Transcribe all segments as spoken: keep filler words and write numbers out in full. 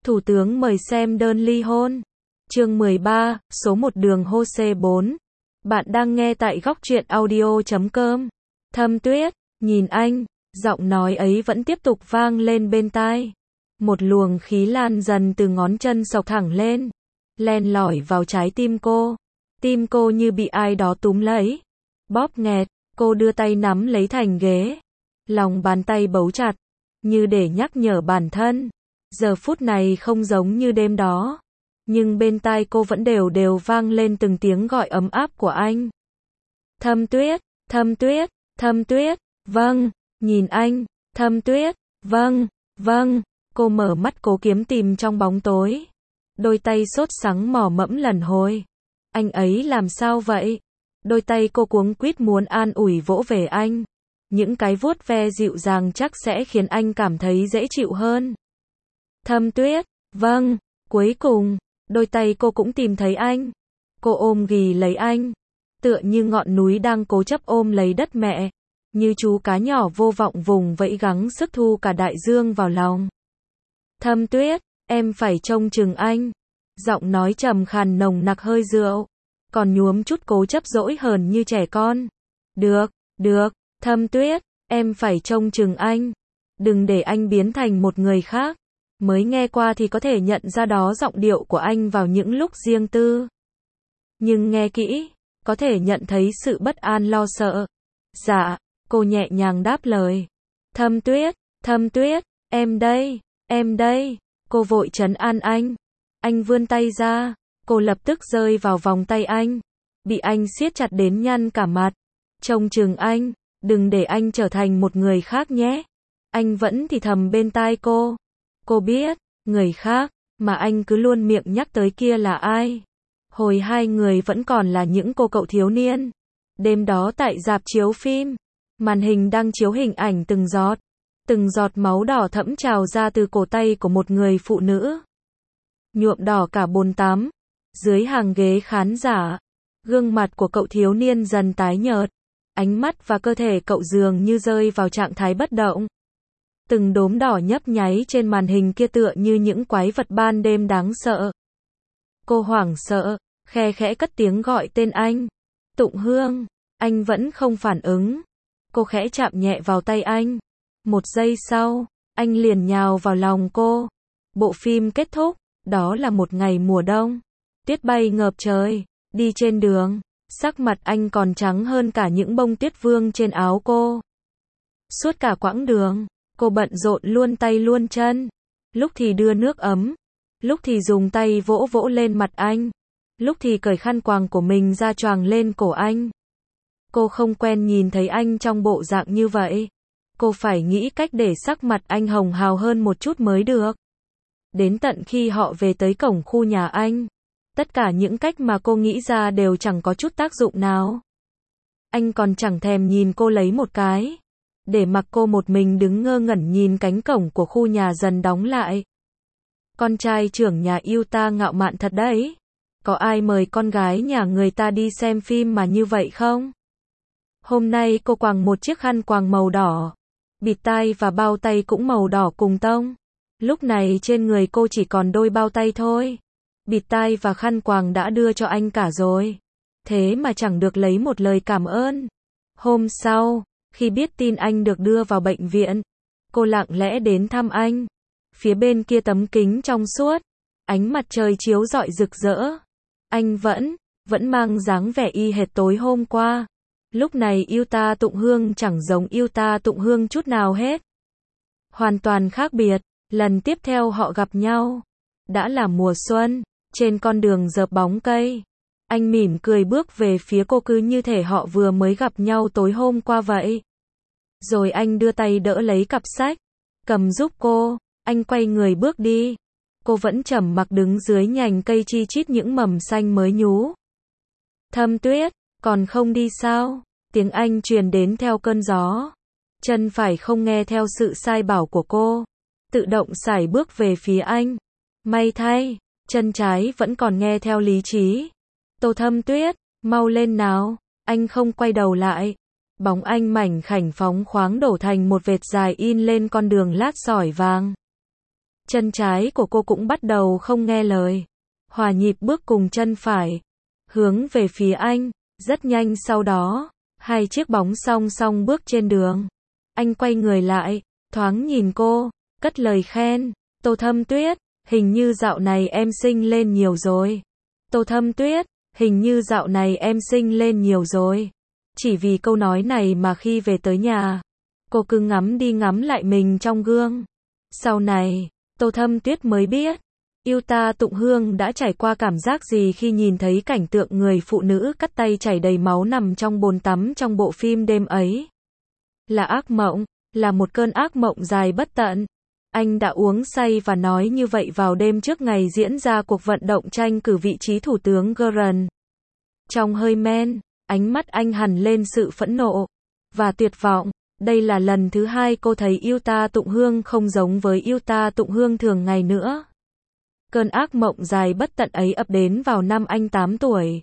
Thủ tướng mời xem đơn ly hôn. Chương mười ba, số một đường hô xê bốn. Bạn đang nghe tại góc truyện audio chấm com. Thâm Tuyết, nhìn anh, giọng nói ấy vẫn tiếp tục vang lên bên tai. Một luồng khí lan dần từ ngón chân xộc thẳng lên, len lỏi vào trái tim cô. Tim cô như bị ai đó túm lấy, bóp nghẹt, cô đưa tay nắm lấy thành ghế. Lòng bàn tay bấu chặt, như để nhắc nhở bản thân. Giờ phút này không giống như đêm đó, nhưng bên tai cô vẫn đều đều vang lên từng tiếng gọi ấm áp của anh. Thâm Tuyết, Thâm Tuyết, Thâm Tuyết, vâng, nhìn anh, Thâm Tuyết, vâng, vâng. Cô mở mắt cố kiếm tìm trong bóng tối. Đôi tay sốt sắng mò mẫm lần hồi. Anh ấy làm sao vậy? Đôi tay cô cuống quýt muốn an ủi vỗ về anh. Những cái vuốt ve dịu dàng chắc sẽ khiến anh cảm thấy dễ chịu hơn. Thâm Tuyết, vâng, cuối cùng, đôi tay cô cũng tìm thấy anh. Cô ôm ghì lấy anh, tựa như ngọn núi đang cố chấp ôm lấy đất mẹ, như chú cá nhỏ vô vọng vùng vẫy gắng sức thu cả đại dương vào lòng. Thâm Tuyết, em phải trông chừng anh. Giọng nói trầm khàn nồng nặc hơi rượu, còn nhuốm chút cố chấp dỗi hờn như trẻ con. Được, được, Thâm Tuyết, em phải trông chừng anh. Đừng để anh biến thành một người khác. Mới nghe qua thì có thể nhận ra đó giọng điệu của anh vào những lúc riêng tư. Nhưng nghe kỹ, có thể nhận thấy sự bất an lo sợ. Dạ, cô nhẹ nhàng đáp lời. Thâm Tuyết, Thâm Tuyết, em đây, em đây. Cô vội trấn an anh. Anh vươn tay ra, cô lập tức rơi vào vòng tay anh. Bị anh siết chặt đến nhăn cả mặt. Trông chừng anh, đừng để anh trở thành một người khác nhé. Anh vẫn thì thầm bên tai cô. Cô biết, người khác, mà anh cứ luôn miệng nhắc tới kia là ai. Hồi hai người vẫn còn là những cô cậu thiếu niên. Đêm đó tại rạp chiếu phim, màn hình đang chiếu hình ảnh từng giọt, từng giọt máu đỏ thẫm trào ra từ cổ tay của một người phụ nữ. Nhuộm đỏ cả bồn tắm. Dưới hàng ghế khán giả, gương mặt của cậu thiếu niên dần tái nhợt. Ánh mắt và cơ thể cậu dường như rơi vào trạng thái bất động. Từng đốm đỏ nhấp nháy trên màn hình kia tựa như những quái vật ban đêm đáng sợ. Cô hoảng sợ, khe khẽ cất tiếng gọi tên anh. Tụng Hương, anh vẫn không phản ứng. Cô khẽ chạm nhẹ vào tay anh. Một giây sau, anh liền nhào vào lòng cô. Bộ phim kết thúc, đó là một ngày mùa đông. Tuyết bay ngập trời, đi trên đường, sắc mặt anh còn trắng hơn cả những bông tuyết vương trên áo cô. Suốt cả quãng đường, cô bận rộn luôn tay luôn chân. Lúc thì đưa nước ấm, lúc thì dùng tay vỗ vỗ lên mặt anh, lúc thì cởi khăn quàng của mình ra choàng lên cổ anh. Cô không quen nhìn thấy anh trong bộ dạng như vậy. Cô phải nghĩ cách để sắc mặt anh hồng hào hơn một chút mới được. Đến tận khi họ về tới cổng khu nhà anh, tất cả những cách mà cô nghĩ ra đều chẳng có chút tác dụng nào. Anh còn chẳng thèm nhìn cô lấy một cái, để mặc cô một mình đứng ngơ ngẩn nhìn cánh cổng của khu nhà dần đóng lại. Con trai trưởng nhà yêu ta ngạo mạn thật đấy. Có ai mời con gái nhà người ta đi xem phim mà như vậy không? Hôm nay cô quàng một chiếc khăn quàng màu đỏ, bịt tai và bao tay cũng màu đỏ cùng tông. Lúc này trên người cô chỉ còn đôi bao tay thôi. Bịt tai và khăn quàng đã đưa cho anh cả rồi. Thế mà chẳng được lấy một lời cảm ơn. Hôm sau, khi biết tin anh được đưa vào bệnh viện, cô lặng lẽ đến thăm anh. Phía bên kia tấm kính trong suốt, ánh mặt trời chiếu rọi rực rỡ. Anh vẫn, vẫn mang dáng vẻ y hệt tối hôm qua. Lúc này yêu ta Tụng Hương chẳng giống yêu ta Tụng Hương chút nào hết. Hoàn toàn khác biệt. Lần tiếp theo họ gặp nhau, đã là mùa xuân, trên con đường dợp bóng cây. Anh mỉm cười bước về phía cô cứ như thể họ vừa mới gặp nhau tối hôm qua vậy. Rồi anh đưa tay đỡ lấy cặp sách, cầm giúp cô, anh quay người bước đi. Cô vẫn trầm mặc đứng dưới nhành cây chi chít những mầm xanh mới nhú. Thâm Tuyết, còn không đi sao? Tiếng anh truyền đến theo cơn gió. Chân phải không nghe theo sự sai bảo của cô, tự động sải bước về phía anh. May thay, chân trái vẫn còn nghe theo lý trí. Tô Thâm Tuyết, mau lên nào. Anh không quay đầu lại. Bóng anh mảnh khảnh phóng khoáng đổ thành một vệt dài in lên con đường lát sỏi vàng. Chân trái của cô cũng bắt đầu không nghe lời. Hòa nhịp bước cùng chân phải. Hướng về phía anh. Rất nhanh sau đó, hai chiếc bóng song song bước trên đường. Anh quay người lại, thoáng nhìn cô, cất lời khen. Tô Thâm Tuyết, hình như dạo này em xinh lên nhiều rồi. Tô Thâm Tuyết, hình như dạo này em xinh lên nhiều rồi. Chỉ vì câu nói này mà khi về tới nhà, cô cứ ngắm đi ngắm lại mình trong gương. Sau này, Tô Thâm Tuyết mới biết, Yêu Ta Tụng Hương đã trải qua cảm giác gì khi nhìn thấy cảnh tượng người phụ nữ cắt tay chảy đầy máu nằm trong bồn tắm trong bộ phim đêm ấy. Là ác mộng, là một cơn ác mộng dài bất tận. Anh đã uống say và nói như vậy vào đêm trước ngày diễn ra cuộc vận động tranh cử vị trí thủ tướng Gordon. Trong hơi men, ánh mắt anh hằn lên sự phẫn nộ và tuyệt vọng. Đây là lần thứ hai cô thấy Yêu Ta Tụng Hương không giống với Yêu Ta Tụng Hương thường ngày nữa. Cơn ác mộng dài bất tận ấy ập đến vào năm anh tám tuổi.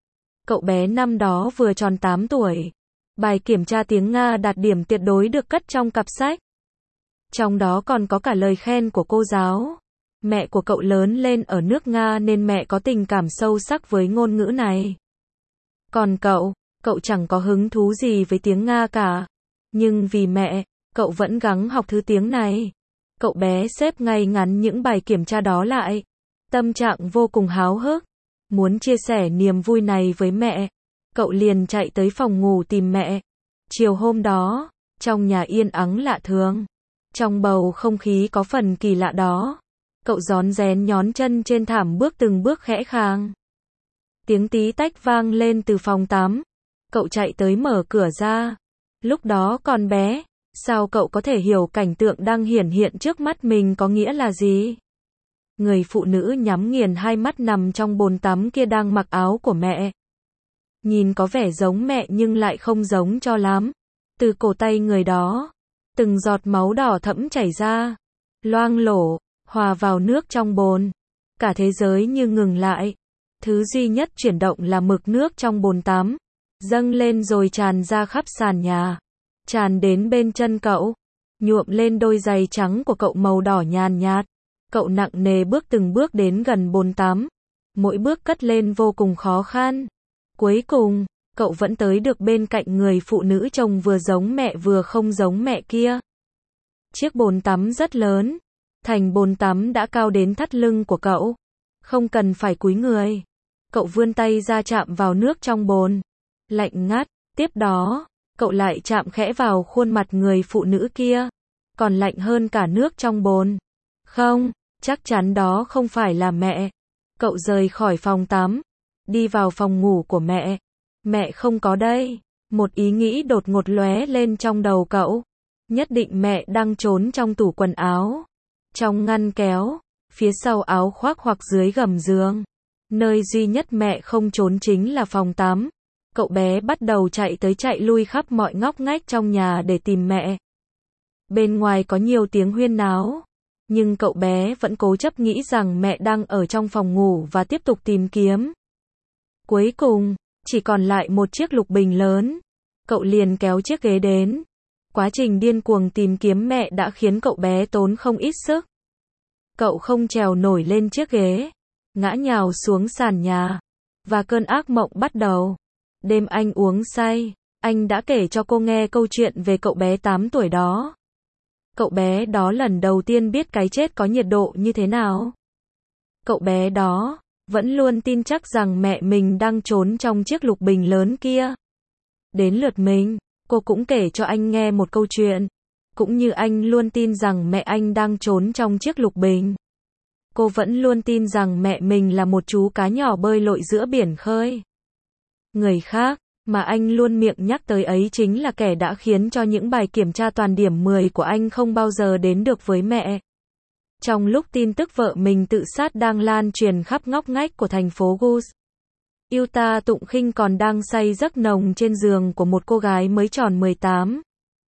Cậu bé năm đó vừa tròn tám tuổi. Bài kiểm tra tiếng Nga đạt điểm tuyệt đối được cất trong cặp sách. Trong đó còn có cả lời khen của cô giáo. Mẹ của cậu lớn lên ở nước Nga nên mẹ có tình cảm sâu sắc với ngôn ngữ này. Còn cậu, cậu chẳng có hứng thú gì với tiếng Nga cả. Nhưng vì mẹ, cậu vẫn gắng học thứ tiếng này. Cậu bé xếp ngay ngắn những bài kiểm tra đó lại. Tâm trạng vô cùng háo hức. Muốn chia sẻ niềm vui này với mẹ. Cậu liền chạy tới phòng ngủ tìm mẹ. Chiều hôm đó, trong nhà yên ắng lạ thường. Trong bầu không khí có phần kỳ lạ đó. Cậu rón rén nhón chân trên thảm bước từng bước khẽ khàng. Tiếng tí tách vang lên từ phòng tắm. Cậu chạy tới mở cửa ra. Lúc đó còn bé, sao cậu có thể hiểu cảnh tượng đang hiển hiện trước mắt mình có nghĩa là gì? Người phụ nữ nhắm nghiền hai mắt nằm trong bồn tắm kia đang mặc áo của mẹ. Nhìn có vẻ giống mẹ nhưng lại không giống cho lắm. Từ cổ tay người đó, từng giọt máu đỏ thẫm chảy ra, loang lổ, hòa vào nước trong bồn. Cả thế giới như ngừng lại. Thứ duy nhất chuyển động là mực nước trong bồn tắm. Dâng lên rồi tràn ra khắp sàn nhà. Tràn đến bên chân cậu. Nhuộm lên đôi giày trắng của cậu màu đỏ nhàn nhạt. Cậu nặng nề bước từng bước đến gần bồn tắm. Mỗi bước cất lên vô cùng khó khăn. Cuối cùng, cậu vẫn tới được bên cạnh người phụ nữ trông vừa giống mẹ vừa không giống mẹ kia. Chiếc bồn tắm rất lớn. Thành bồn tắm đã cao đến thắt lưng của cậu. Không cần phải cúi người. Cậu vươn tay ra chạm vào nước trong bồn. Lạnh ngắt. Tiếp đó, cậu lại chạm khẽ vào khuôn mặt người phụ nữ kia. Còn lạnh hơn cả nước trong bồn. Không, chắc chắn đó không phải là mẹ. Cậu rời khỏi phòng tắm. Đi vào phòng ngủ của mẹ. Mẹ không có đây. Một ý nghĩ đột ngột lóe lên trong đầu cậu. Nhất định mẹ đang trốn trong tủ quần áo. Trong ngăn kéo. Phía sau áo khoác hoặc dưới gầm giường. Nơi duy nhất mẹ không trốn chính là phòng tắm. Cậu bé bắt đầu chạy tới chạy lui khắp mọi ngóc ngách trong nhà để tìm mẹ. Bên ngoài có nhiều tiếng huyên náo. Nhưng cậu bé vẫn cố chấp nghĩ rằng mẹ đang ở trong phòng ngủ và tiếp tục tìm kiếm. Cuối cùng, chỉ còn lại một chiếc lục bình lớn. Cậu liền kéo chiếc ghế đến. Quá trình điên cuồng tìm kiếm mẹ đã khiến cậu bé tốn không ít sức. Cậu không trèo nổi lên chiếc ghế. Ngã nhào xuống sàn nhà. Và cơn ác mộng bắt đầu. Đêm anh uống say. Anh đã kể cho cô nghe câu chuyện về cậu bé tám tuổi đó. Cậu bé đó lần đầu tiên biết cái chết có nhiệt độ như thế nào. Cậu bé đó vẫn luôn tin chắc rằng mẹ mình đang trốn trong chiếc lục bình lớn kia. Đến lượt mình, cô cũng kể cho anh nghe một câu chuyện. Cũng như anh luôn tin rằng mẹ anh đang trốn trong chiếc lục bình. Cô vẫn luôn tin rằng mẹ mình là một chú cá nhỏ bơi lội giữa biển khơi. Người khác mà anh luôn miệng nhắc tới ấy chính là kẻ đã khiến cho những bài kiểm tra toàn điểm mười của anh không bao giờ đến được với mẹ. Trong lúc tin tức vợ mình tự sát đang lan truyền khắp ngóc ngách của thành phố Gus, Yêu Ta Tụng Khinh còn đang say giấc nồng trên giường của một cô gái mới tròn mười tám.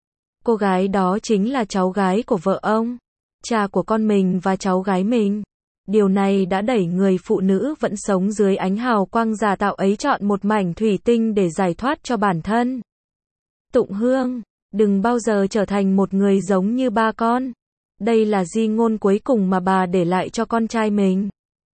Cô gái đó chính là cháu gái của vợ ông, cha của con mình và cháu gái mình. Điều này đã đẩy người phụ nữ vẫn sống dưới ánh hào quang giả tạo ấy chọn một mảnh thủy tinh để giải thoát cho bản thân. Tụng Hương, đừng bao giờ trở thành một người giống như ba con. Đây là di ngôn cuối cùng mà bà để lại cho con trai mình.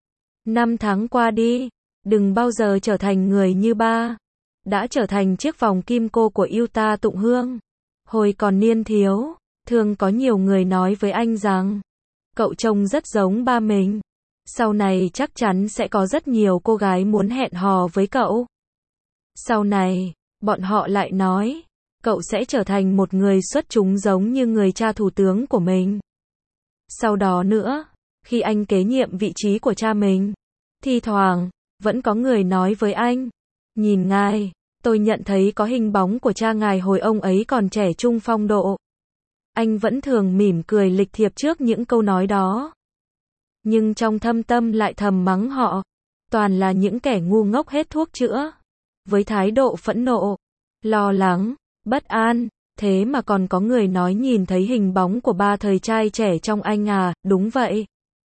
Năm tháng qua đi, đừng bao giờ trở thành người như ba. Đã trở thành chiếc vòng kim cô của yêu ta Tụng Hương. Hồi còn niên thiếu, thường có nhiều người nói với anh rằng, cậu trông rất giống ba mình. Sau này chắc chắn sẽ có rất nhiều cô gái muốn hẹn hò với cậu. Sau này, bọn họ lại nói, cậu sẽ trở thành một người xuất chúng giống như người cha thủ tướng của mình. Sau đó nữa, khi anh kế nhiệm vị trí của cha mình, thi thoảng, vẫn có người nói với anh, nhìn ngài, tôi nhận thấy có hình bóng của cha ngài hồi ông ấy còn trẻ trung phong độ. Anh vẫn thường mỉm cười lịch thiệp trước những câu nói đó. Nhưng trong thâm tâm lại thầm mắng họ, toàn là những kẻ ngu ngốc hết thuốc chữa. Với thái độ phẫn nộ, lo lắng, bất an, thế mà còn có người nói nhìn thấy hình bóng của ba thời trai trẻ trong anh à, đúng vậy.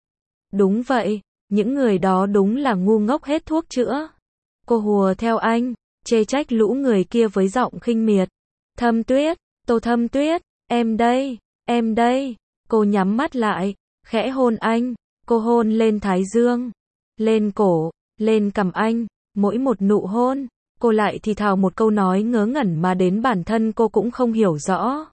Đúng vậy, những người đó đúng là ngu ngốc hết thuốc chữa. Cô hùa theo anh, chê trách lũ người kia với giọng khinh miệt. Thâm Tuyết, Tô Thâm Tuyết, em đây, em đây. Cô nhắm mắt lại, khẽ hôn anh, cô hôn lên thái dương, lên cổ, lên cằm anh, mỗi một nụ hôn, cô lại thì thào một câu nói ngớ ngẩn mà đến bản thân cô cũng không hiểu rõ.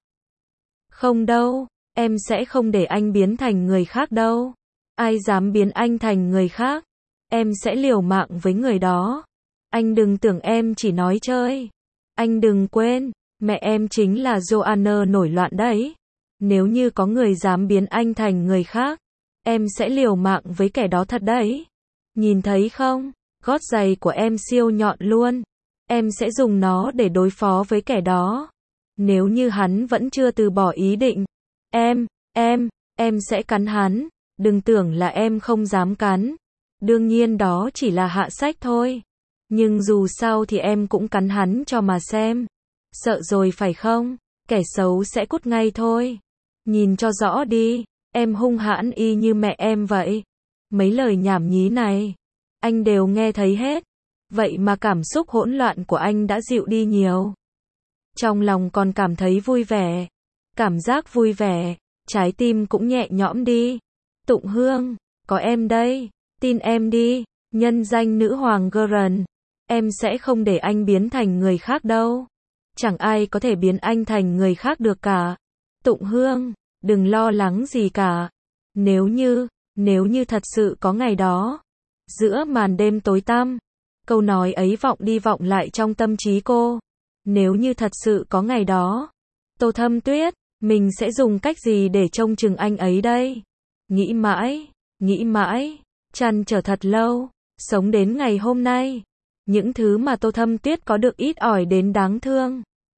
Không đâu, em sẽ không để anh biến thành người khác đâu. Ai dám biến anh thành người khác, em sẽ liều mạng với người đó. Anh đừng tưởng em chỉ nói chơi. Anh đừng quên, mẹ em chính là Joanna nổi loạn đấy. Nếu như có người dám biến anh thành người khác, em sẽ liều mạng với kẻ đó thật đấy. Nhìn thấy không, gót giày của em siêu nhọn luôn. Em sẽ dùng nó để đối phó với kẻ đó. Nếu như hắn vẫn chưa từ bỏ ý định, em, em, em sẽ cắn hắn. Đừng tưởng là em không dám cắn. Đương nhiên đó chỉ là hạ sách thôi. Nhưng dù sao thì em cũng cắn hắn cho mà xem. Sợ rồi phải không? Kẻ xấu sẽ cút ngay thôi. Nhìn cho rõ đi, em hung hãn y như mẹ em vậy. Mấy lời nhảm nhí này, anh đều nghe thấy hết. Vậy mà cảm xúc hỗn loạn của anh đã dịu đi nhiều. Trong lòng còn cảm thấy vui vẻ. Cảm giác vui vẻ, trái tim cũng nhẹ nhõm đi. Tụng Hương, có em đây, tin em đi, nhân danh nữ hoàng Geren. Em sẽ không để anh biến thành người khác đâu. Chẳng ai có thể biến anh thành người khác được cả. Tụng Hương, đừng lo lắng gì cả. Nếu như, nếu như thật sự có ngày đó, giữa màn đêm tối tăm, câu nói ấy vọng đi vọng lại trong tâm trí cô. Nếu như thật sự có ngày đó, Tô Thâm Tuyết, mình sẽ dùng cách gì để trông chừng anh ấy đây? Nghĩ mãi, nghĩ mãi, trăn trở thật lâu, sống đến ngày hôm nay. Những thứ mà Tô Thâm Tuyết có được ít ỏi đến đáng thương.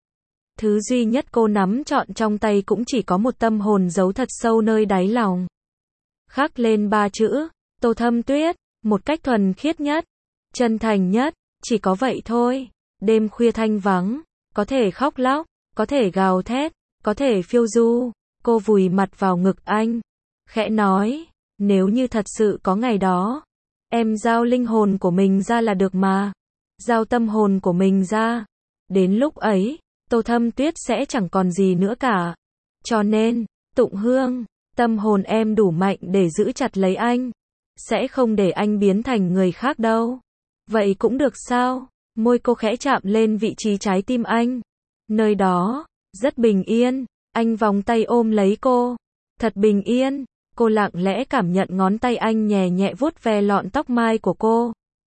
Thứ duy nhất cô nắm trọn trong tay cũng chỉ có một tâm hồn giấu thật sâu nơi đáy lòng. Khắc lên ba chữ, Tô Thâm Tuyết, một cách thuần khiết nhất, chân thành nhất, chỉ có vậy thôi. Đêm khuya thanh vắng, có thể khóc lóc, có thể gào thét, có thể phiêu du, cô vùi mặt vào ngực anh, khẽ nói, nếu như thật sự có ngày đó, em giao linh hồn của mình ra là được mà, giao tâm hồn của mình ra. Đến lúc ấy, Tô Thâm Tuyết sẽ chẳng còn gì nữa cả. Cho nên, Tụng Hương, tâm hồn em đủ mạnh để giữ chặt lấy anh, sẽ không để anh biến thành người khác đâu. Vậy cũng được sao? Môi cô khẽ chạm lên vị trí trái tim anh. Nơi đó, rất bình yên, anh vòng tay ôm lấy cô. Thật bình yên, cô lặng lẽ cảm nhận ngón tay anh nhẹ nhẹ vuốt ve lọn tóc mai của cô.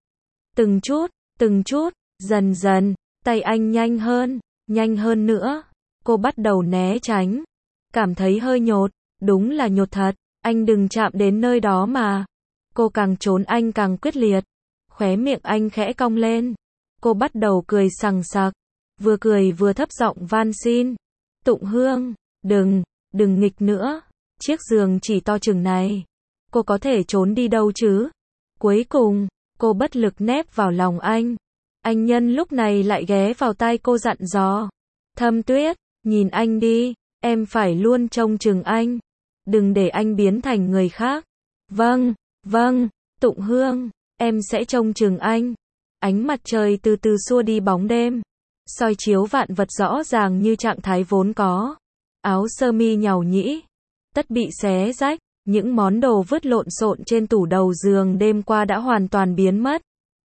Từng chút, từng chút, dần dần, tay anh nhanh hơn, nhanh hơn nữa. Cô bắt đầu né tránh, cảm thấy hơi nhột, đúng là nhột thật, anh đừng chạm đến nơi đó mà. Cô càng trốn anh càng quyết liệt, khóe miệng anh khẽ cong lên. Cô bắt đầu cười sằng sặc, vừa cười vừa thấp giọng van xin. Tụng Hương, đừng, đừng nghịch nữa. Chiếc giường chỉ to chừng này, cô có thể trốn đi đâu chứ? Cuối cùng, cô bất lực nép vào lòng anh. Anh nhân lúc này lại ghé vào tai cô dặn dò. Thâm Tuyết, nhìn anh đi, em phải luôn trông chừng anh. Đừng để anh biến thành người khác. Vâng, vâng, Tụng Hương, em sẽ trông chừng anh. Ánh mặt trời từ từ xua đi bóng đêm, soi chiếu vạn vật rõ ràng như trạng thái vốn có. Áo sơ mi nhàu nhĩ, tất bị xé rách, những món đồ vứt lộn xộn trên tủ đầu giường đêm qua đã hoàn toàn biến mất.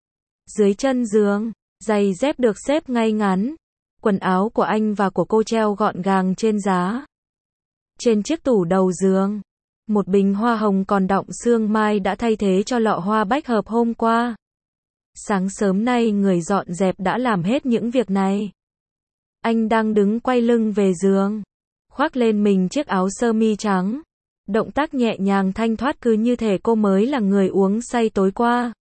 Dưới chân giường, giày dép được xếp ngay ngắn, quần áo của anh và của cô treo gọn gàng trên giá. Trên chiếc tủ đầu giường, một bình hoa hồng còn đọng sương mai đã thay thế cho lọ hoa bách hợp hôm qua. Sáng sớm nay người dọn dẹp đã làm hết những việc này. Anh đang đứng quay lưng về giường, khoác lên mình chiếc áo sơ mi trắng. Động tác nhẹ nhàng thanh thoát cứ như thể cô mới là người uống say tối qua.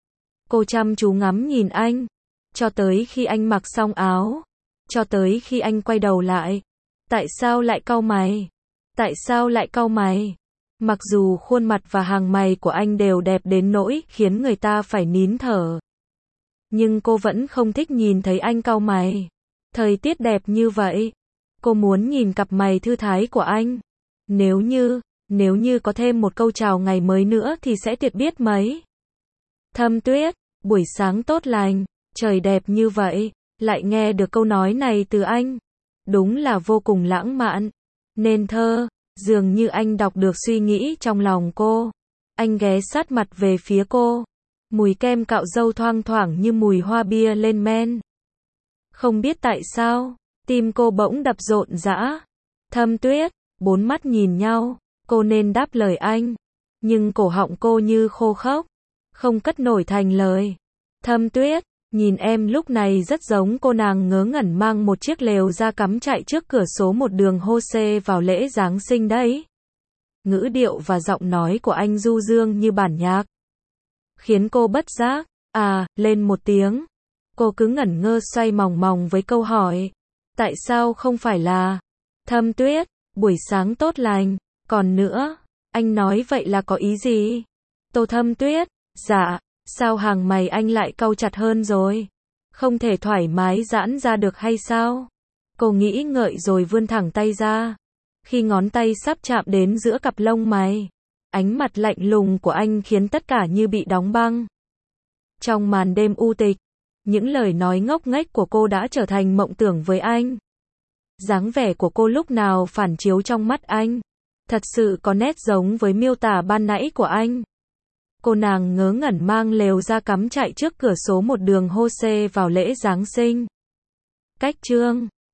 Cô chăm chú ngắm nhìn anh, cho tới khi anh mặc xong áo, cho tới khi anh quay đầu lại. Tại sao lại cau mày? Tại sao lại cau mày? Mặc dù khuôn mặt và hàng mày của anh đều đẹp đến nỗi khiến người ta phải nín thở. Nhưng cô vẫn không thích nhìn thấy anh cau mày. Thời tiết đẹp như vậy, cô muốn nhìn cặp mày thư thái của anh. Nếu như, nếu như có thêm một câu chào ngày mới nữa thì sẽ tuyệt biết mấy. Thâm Tuyết, buổi sáng tốt lành, trời đẹp như vậy, lại nghe được câu nói này từ anh. Đúng là vô cùng lãng mạn, nên thơ, dường như anh đọc được suy nghĩ trong lòng cô. Anh ghé sát mặt về phía cô. Mùi kem cạo râu thoang thoảng như mùi hoa bia lên men. Không biết tại sao, tim cô bỗng đập rộn rã. Thâm Tuyết, bốn mắt nhìn nhau, cô nên đáp lời anh. Nhưng cổ họng cô như khô khốc, không cất nổi thành lời. Thâm Tuyết, nhìn em lúc này rất giống cô nàng ngớ ngẩn mang một chiếc lều ra cắm trại trước cửa số một đường Jose vào lễ Giáng sinh đấy. Ngữ điệu và giọng nói của anh du dương như bản nhạc, khiến cô bất giác, à, lên một tiếng. Cô cứ ngẩn ngơ xoay mòng mòng với câu hỏi. Tại sao không phải là Thâm Tuyết, buổi sáng tốt lành, còn nữa, anh nói vậy là có ý gì? Tô Thâm Tuyết, dạ, sao hàng mày anh lại cau chặt hơn rồi? Không thể thoải mái giãn ra được hay sao? Cô nghĩ ngợi rồi vươn thẳng tay ra. Khi ngón tay sắp chạm đến giữa cặp lông mày, ánh mặt lạnh lùng của anh khiến tất cả như bị đóng băng. Trong màn đêm u tịch, những lời nói ngốc nghếch của cô đã trở thành mộng tưởng với anh. Dáng vẻ của cô lúc nào phản chiếu trong mắt anh, thật sự có nét giống với miêu tả ban nãy của anh. Cô nàng ngớ ngẩn mang lều ra cắm trại trước cửa số một đường Jose vào lễ Giáng sinh. Cách chương